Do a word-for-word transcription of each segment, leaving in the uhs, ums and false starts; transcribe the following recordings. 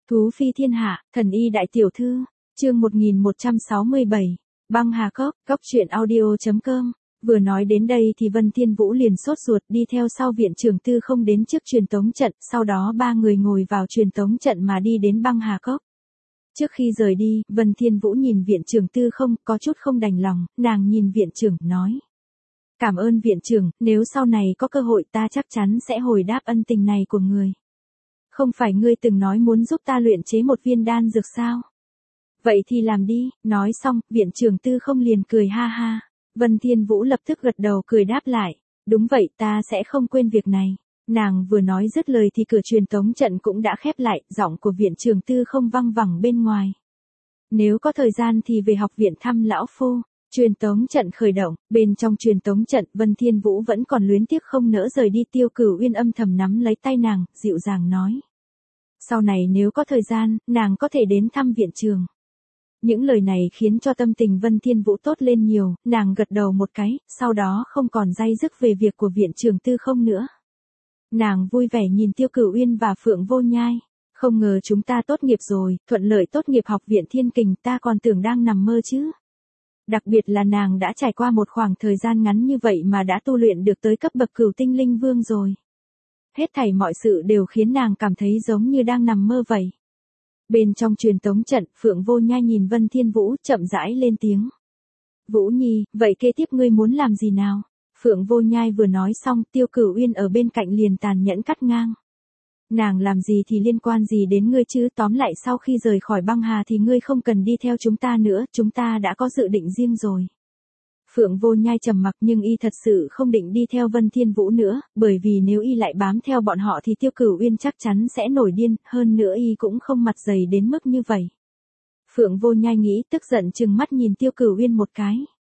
Thú phi thiên hạ, thần y đại tiểu thư, chương một nghìn một trăm sáu mươi bảy, băng hà cốc, cốc truyện audio.com. Vừa nói đến đây thì Vân Thiên Vũ liền sốt ruột đi theo sau viện trưởng Tư Không đến trước truyền tống trận, sau đó ba người ngồi vào truyền tống trận mà đi đến băng hà cốc. Trước khi rời đi, Vân Thiên Vũ nhìn viện trưởng Tư Không, có chút không đành lòng, nàng nhìn viện trưởng, nói. Cảm ơn viện trưởng, nếu sau này có cơ hội ta chắc chắn sẽ hồi đáp ân tình này của người. Không phải ngươi từng nói muốn giúp ta luyện chế một viên đan dược sao? Vậy thì làm đi, nói xong, viện trưởng Tư Không liền cười ha ha. Vân Thiên Vũ lập tức gật đầu cười đáp lại. Đúng vậy, ta sẽ không quên việc này. Nàng vừa nói dứt lời thì cửa truyền tống trận cũng đã khép lại, giọng của viện trưởng Tư Không văng vẳng bên ngoài. Nếu có thời gian thì về học viện thăm lão phu. Truyền tống trận khởi động, bên trong truyền tống trận Vân Thiên Vũ vẫn còn luyến tiếc không nỡ rời đi. Tiêu Cửu Uyên âm thầm nắm lấy tay nàng, dịu dàng nói. Sau này nếu có thời gian, nàng có thể đến thăm viện trường. Những lời này khiến cho tâm tình Vân Thiên Vũ tốt lên nhiều, nàng gật đầu một cái, sau đó không còn day dứt về việc của viện trường Tư Không nữa. Nàng vui vẻ nhìn Tiêu Cửu Uyên và Phượng Vô Nhai. Không ngờ chúng ta tốt nghiệp rồi, thuận lợi tốt nghiệp học viện Thiên Kình, ta còn tưởng đang nằm mơ chứ. Đặc biệt là nàng đã trải qua một khoảng thời gian ngắn như vậy mà đã tu luyện được tới cấp bậc Cửu Tinh Linh Vương rồi. Hết thảy mọi sự đều khiến nàng cảm thấy giống như đang nằm mơ vậy. Bên trong truyền tống trận, Phượng Vô Nhai nhìn Vân Thiên Vũ chậm rãi lên tiếng. Vũ Nhi, vậy kế tiếp ngươi muốn làm gì nào? Phượng Vô Nhai vừa nói xong, Tiêu Cửu Uyên ở bên cạnh liền tàn nhẫn cắt ngang. Nàng làm gì thì liên quan gì đến ngươi chứ, tóm lại sau khi rời khỏi băng hà thì ngươi không cần đi theo chúng ta nữa, chúng ta đã có dự định riêng rồi. Phượng Vô Nhai trầm mặc nhưng y thật sự không định đi theo Vân Thiên Vũ nữa, bởi vì nếu y lại bám theo bọn họ thì Tiêu Cửu Uyên chắc chắn sẽ nổi điên, hơn nữa y cũng không mặt dày đến mức như vậy. Phượng Vô Nhai nghĩ, tức giận trừng mắt nhìn Tiêu Cửu Uyên một cái.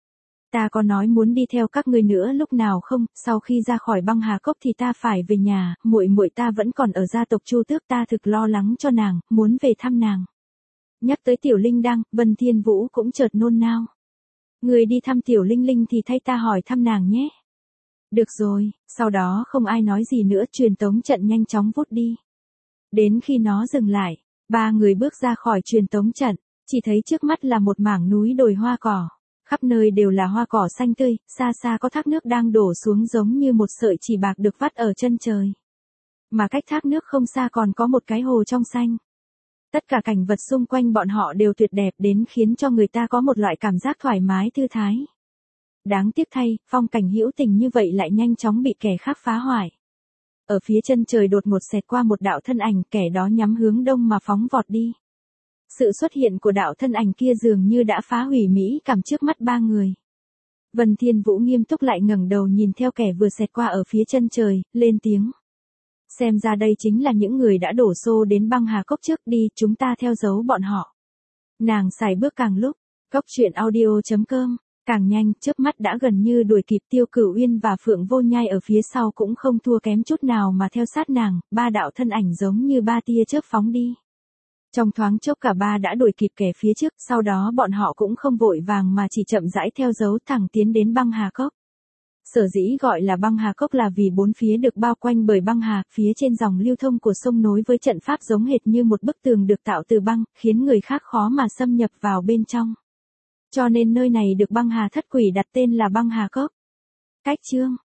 Ta có nói muốn đi theo các ngươi nữa lúc nào không, sau khi ra khỏi băng hà cốc thì ta phải về nhà, muội muội ta vẫn còn ở gia tộc Chu Tước, ta thực lo lắng cho nàng, muốn về thăm nàng. Nhắc tới Tiểu Linh Đăng, Vân Thiên Vũ cũng chợt nôn nao. Người đi thăm Tiểu Linh Linh thì thay ta hỏi thăm nàng nhé. Được rồi, sau đó không ai nói gì nữa, truyền tống trận nhanh chóng vút đi. Đến khi nó dừng lại, ba người bước ra khỏi truyền tống trận, chỉ thấy trước mắt là một mảng núi đồi hoa cỏ. Khắp nơi đều là hoa cỏ xanh tươi, xa xa có thác nước đang đổ xuống giống như một sợi chỉ bạc được vắt ở chân trời. Mà cách thác nước không xa còn có một cái hồ trong xanh. Tất cả cảnh vật xung quanh bọn họ đều tuyệt đẹp đến khiến cho người ta có một loại cảm giác thoải mái thư thái. Đáng tiếc thay, phong cảnh hữu tình như vậy lại nhanh chóng bị kẻ khác phá hoại. Ở phía chân trời đột ngột xẹt qua một đạo thân ảnh, kẻ đó nhắm hướng đông mà phóng vọt đi. Sự xuất hiện của đạo thân ảnh kia dường như đã phá hủy mỹ cảm trước mắt ba người. Vân Thiên Vũ nghiêm túc lại ngẩng đầu nhìn theo kẻ vừa xẹt qua ở phía chân trời, lên tiếng. Xem ra đây chính là những người đã đổ xô đến băng hà cốc trước, đi, chúng ta theo dấu bọn họ. Nàng xài bước càng lúc, cốc truyện audio.com, càng nhanh, chớp mắt đã gần như đuổi kịp. Tiêu Cửu Uyên và Phượng Vô Nhai ở phía sau cũng không thua kém chút nào mà theo sát nàng, ba đạo thân ảnh giống như ba tia chớp phóng đi. Trong thoáng chốc cả ba đã đuổi kịp kẻ phía trước, sau đó bọn họ cũng không vội vàng mà chỉ chậm rãi theo dấu thẳng tiến đến băng hà cốc. Sở dĩ gọi là băng hà cốc là vì bốn phía được bao quanh bởi băng hà, phía trên dòng lưu thông của sông nối với trận pháp giống hệt như một bức tường được tạo từ băng, khiến người khác khó mà xâm nhập vào bên trong. Cho nên nơi này được băng hà thất quỷ đặt tên là băng hà cốc. Cách chương